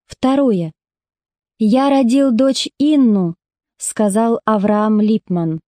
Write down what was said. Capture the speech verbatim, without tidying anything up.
Второе. «Я родил дочь Инну», — сказал Авраам Липман.